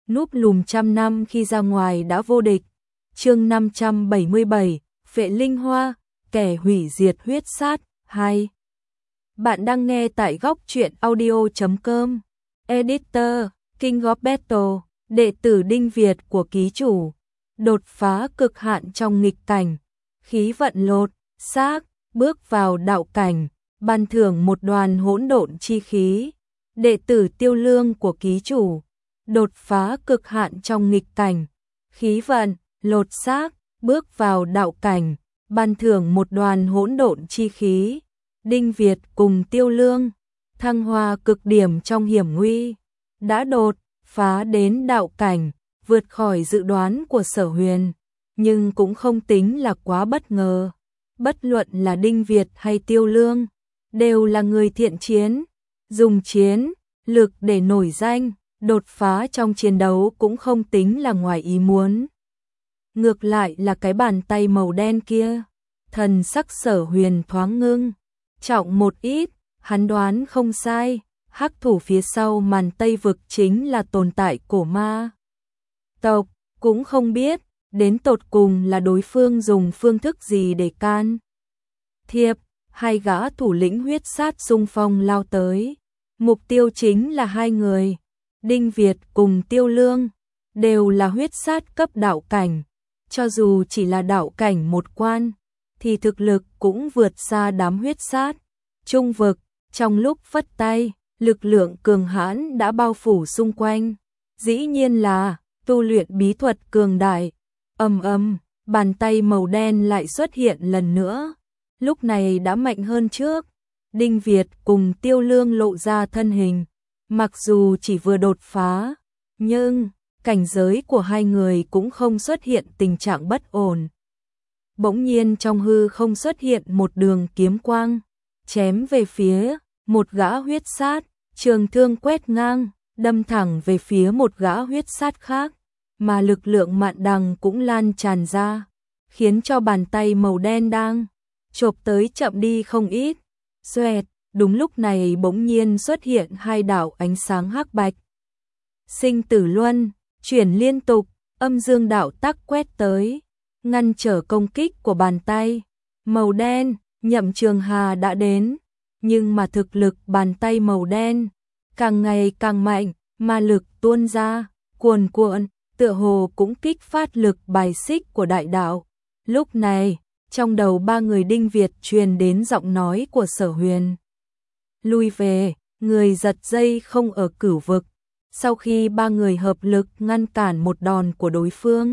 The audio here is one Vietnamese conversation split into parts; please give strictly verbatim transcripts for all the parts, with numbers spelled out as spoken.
núp lùm trăm năm khi ra ngoài đã vô địch. Chương năm trăm bảy mươi bảy, Phệ Linh Hoa, kẻ hủy diệt huyết sát, hai. Bạn đang nghe tại góc truyện audio chấm com. Editor, King of Battle, đệ tử Đinh Việt của ký chủ. Đột phá cực hạn trong nghịch cảnh, khí vận lột, xác, bước vào đạo cảnh, ban thưởng một đoàn hỗn độn chi khí. Đệ tử Tiêu Lương của ký chủ. Đột phá cực hạn trong nghịch cảnh, khí vận, lột xác, bước vào đạo cảnh, ban thưởng một đoàn hỗn độn chi khí. Đinh Việt cùng Tiêu Lương, thăng hoa cực điểm trong hiểm nguy, đã đột phá đến đạo cảnh, vượt khỏi dự đoán của Sở Huyền, nhưng cũng không tính là quá bất ngờ. Bất luận là Đinh Việt hay Tiêu Lương, đều là người thiện chiến, dùng chiến lực để nổi danh, đột phá trong chiến đấu cũng không tính là ngoài ý muốn. Ngược lại là cái bàn tay màu đen kia, thần sắc Sở Huyền thoáng ngưng trọng một ít, hắn đoán không sai, hắc thủ phía sau màn Tây vực chính là tồn tại cổ ma tộc, cũng không biết đến tột cùng là đối phương dùng phương thức gì để can thiệp. Hai gã thủ lĩnh huyết sát xung phong lao tới, mục tiêu chính là hai người, Đinh Việt cùng Tiêu Lương, đều là huyết sát cấp đạo cảnh, cho dù chỉ là đạo cảnh một quan, thì thực lực cũng vượt xa đám huyết sát trung vực. Trong lúc phất tay, lực lượng cường hãn đã bao phủ xung quanh, dĩ nhiên là tu luyện bí thuật cường đại. Ầm ầm, bàn tay màu đen lại xuất hiện lần nữa, lúc này đã mạnh hơn trước. Đinh Việt cùng Tiêu Lương lộ ra thân hình, mặc dù chỉ vừa đột phá, nhưng cảnh giới của hai người cũng không xuất hiện tình trạng bất ổn. Bỗng nhiên trong hư không xuất hiện một đường kiếm quang, chém về phía một gã huyết sát, trường thương quét ngang, đâm thẳng về phía một gã huyết sát khác, mà lực lượng mạn đằng cũng lan tràn ra, khiến cho bàn tay màu đen đang chộp tới chậm đi không ít. Xoẹt, đúng lúc này bỗng nhiên xuất hiện hai đạo ánh sáng hắc bạch. Sinh tử luân, chuyển liên tục, âm dương đạo tắc quét tới, ngăn trở công kích của bàn tay màu đen. Nhậm Trường Hà đã đến, nhưng mà thực lực bàn tay màu đen càng ngày càng mạnh, ma lực tuôn ra, cuồn cuộn, tựa hồ cũng kích phát lực bài xích của đại đạo. Lúc này, trong đầu ba người Đinh Việt truyền đến giọng nói của Sở Huyền. Lui về, người giật dây không ở cửu vực. Sau khi ba người hợp lực ngăn cản một đòn của đối phương,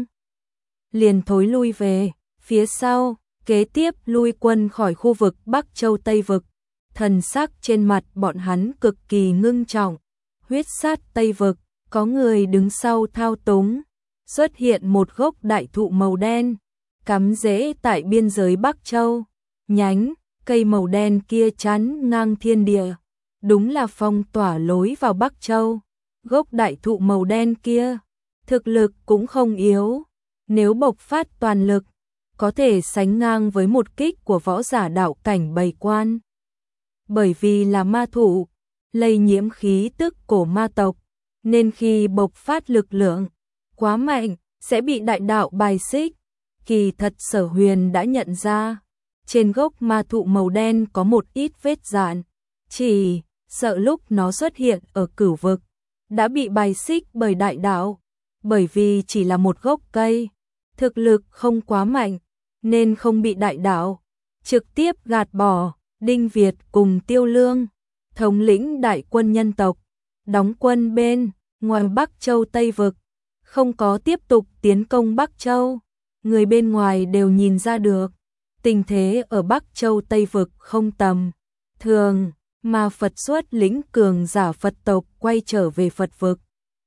liền thối lui về phía sau, kế tiếp lui quân khỏi khu vực Bắc Châu Tây vực. Thần sắc trên mặt bọn hắn cực kỳ ngưng trọng. Huyết sát Tây vực, có người đứng sau thao túng, xuất hiện một gốc đại thụ màu đen, cắm rễ tại biên giới Bắc Châu. Nhánh cây màu đen kia chắn ngang thiên địa, đúng là phong tỏa lối vào Bắc Châu. Gốc đại thụ màu đen kia, thực lực cũng không yếu, nếu bộc phát toàn lực, có thể sánh ngang với một kích của võ giả đạo cảnh bầy quan. Bởi vì là ma thụ, lây nhiễm khí tức cổ ma tộc, nên khi bộc phát lực lượng quá mạnh, sẽ bị đại đạo bài xích. Kỳ thật Sở Huyền đã nhận ra, trên gốc ma thụ màu đen có một ít vết dạn, chỉ sợ lúc nó xuất hiện ở cửu vực, đã bị bài xích bởi đại đạo. Bởi vì chỉ là một gốc cây, thực lực không quá mạnh, nên không bị đại đạo trực tiếp gạt bỏ. Đinh Việt cùng Tiêu Lương, thống lĩnh đại quân nhân tộc, đóng quân bên ngoài Bắc Châu Tây vực, không có tiếp tục tiến công Bắc Châu. Người bên ngoài đều nhìn ra được, tình thế ở Bắc Châu Tây vực không tầm thường, mà Phật xuất lĩnh cường giả Phật tộc quay trở về Phật vực.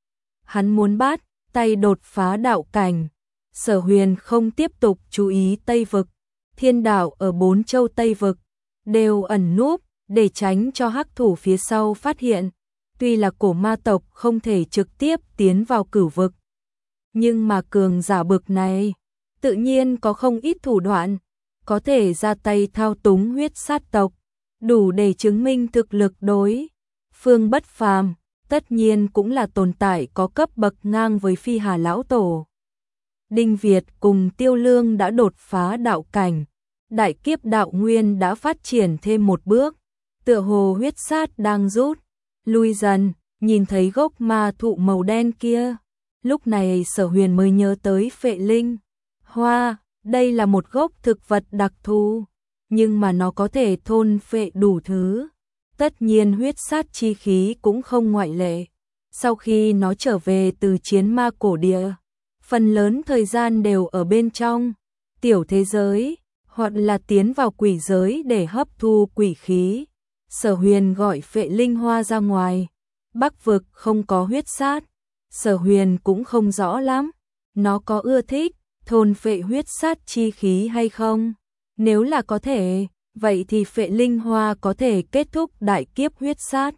Hắn muốn bắt tay đột phá đạo cảnh. Sở Huyền không tiếp tục chú ý Tây vực, thiên đạo ở bốn châu Tây vực đều ẩn núp để tránh cho hắc thủ phía sau phát hiện. Tuy là cổ ma tộc không thể trực tiếp tiến vào cửu vực, nhưng mà cường giả bực này tự nhiên có không ít thủ đoạn, có thể ra tay thao túng huyết sát tộc, đủ để chứng minh thực lực đối phương bất phàm. tất nhiên cũng là tồn tại có cấp bậc ngang với Phi Hà lão tổ. Đinh Việt cùng Tiêu Lương đã đột phá đạo cảnh, đại kiếp đạo nguyên đã phát triển thêm một bước, tựa hồ huyết sát đang rút lui dần, nhìn thấy gốc ma thụ màu đen kia, lúc này Sở Huyền mới nhớ tới Phệ Linh Hoa, đây là một gốc thực vật đặc thù, nhưng mà nó có thể thôn phệ đủ thứ. Tất nhiên huyết sát chi khí cũng không ngoại lệ. Sau khi nó trở về từ chiến ma cổ địa, phần lớn thời gian đều ở bên trong tiểu thế giới, hoặc là tiến vào quỷ giới để hấp thu quỷ khí. Sở Huyền gọi Phệ Linh Hoa ra ngoài. Bắc vực không có huyết sát, Sở Huyền cũng không rõ lắm, nó có ưa thích thôn phệ huyết sát chi khí hay không? Nếu là có thể, vậy thì Phệ Linh Hoa có thể kết thúc đại kiếp huyết sát.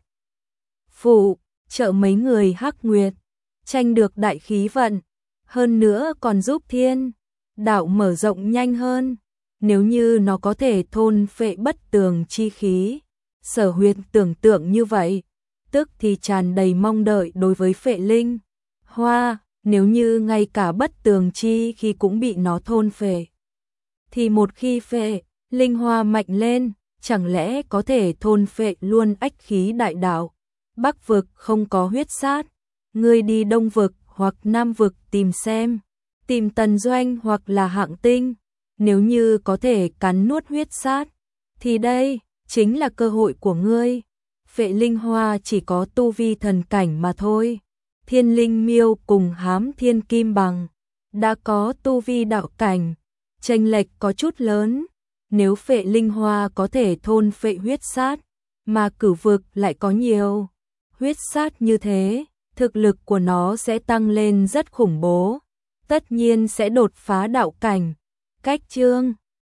Phụ, trợ mấy người Hắc Nguyệt, tranh được đại khí vận, hơn nữa còn giúp thiên đạo mở rộng nhanh hơn. Nếu như nó có thể thôn phệ bất tường chi khí, Sở Huyền tưởng tượng như vậy, tức thì tràn đầy mong đợi đối với Phệ Linh Hoa. Nếu như ngay cả bất tường chi khí cũng bị nó thôn phệ, thì một khi Phệ Linh Hoa mạnh lên, chẳng lẽ có thể thôn phệ luôn ách khí đại đạo. Bắc vực không có huyết sát, ngươi đi Đông vực hoặc Nam vực tìm xem, tìm Tần Doanh hoặc là Hạng Tinh, nếu như có thể cắn nuốt huyết sát, thì đây chính là cơ hội của ngươi. Phệ Linh Hoa chỉ có tu vi thần cảnh mà thôi. Thiên Linh Miêu cùng Hám Thiên Kim Bằng đã có tu vi đạo cảnh, chênh lệch có chút lớn. Nếu Phệ Linh Hoa có thể thôn phệ huyết sát, mà Cửu vực lại có nhiều huyết sát như thế, thực lực của nó sẽ tăng lên rất khủng bố, tất nhiên sẽ đột phá đạo cảnh. Cách chương